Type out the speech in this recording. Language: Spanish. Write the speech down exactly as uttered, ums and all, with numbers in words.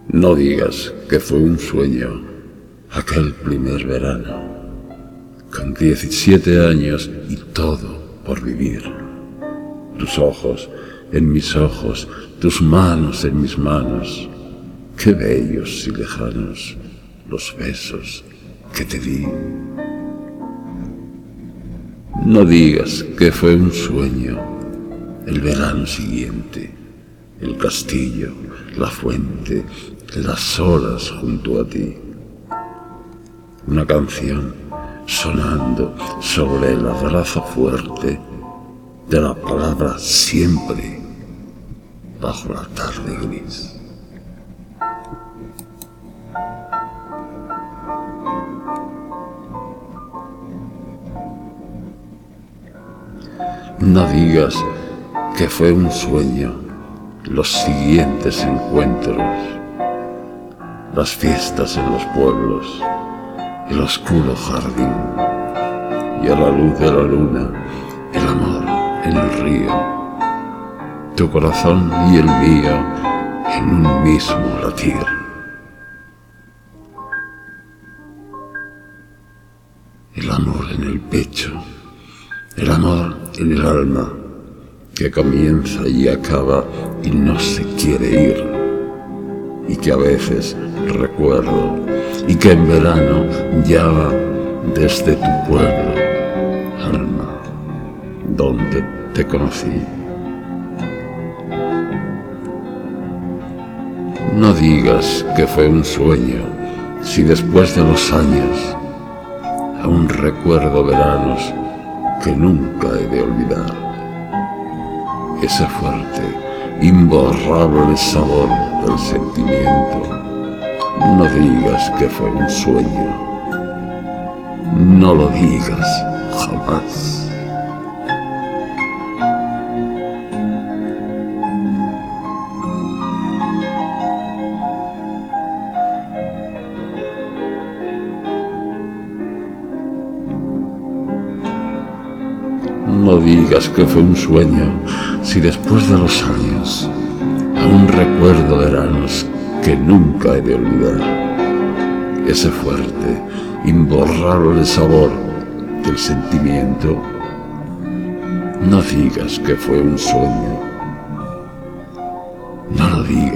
No digas que fue un sueño aquel primer verano, con diecisiete años y todo por vivir. Tus ojos en mis ojos, tus manos en mis manos, qué bellos y lejanos los besos que te di. No digas que fue un sueño el verano siguiente, el castillo, la fuente, las horas junto a ti. Una canción sonando sobre el abrazo fuerte de la palabra siempre bajo la tarde gris. No digas que fue un sueño los siguientes encuentros, las fiestas en los pueblos, el oscuro jardín y a la luz de la luna, el amor en el río, tu corazón y el mío en un mismo latir. El amor en el pecho, el amor en el alma, que comienza y acaba y no se quiere ir, y que a veces recuerdo, y que en verano llama desde tu pueblo, alma, donde te conocí. No digas que fue un sueño, si después de los años aún recuerdo veranos que nunca he de olvidar. Ese fuerte, imborrable sabor del sentimiento. No digas que fue un sueño. No lo digas jamás. No digas que fue un sueño, si después de los años aún recuerdo veranos que nunca he de olvidar. Ese fuerte, imborrable sabor del sentimiento. No digas que fue un sueño. No lo digas.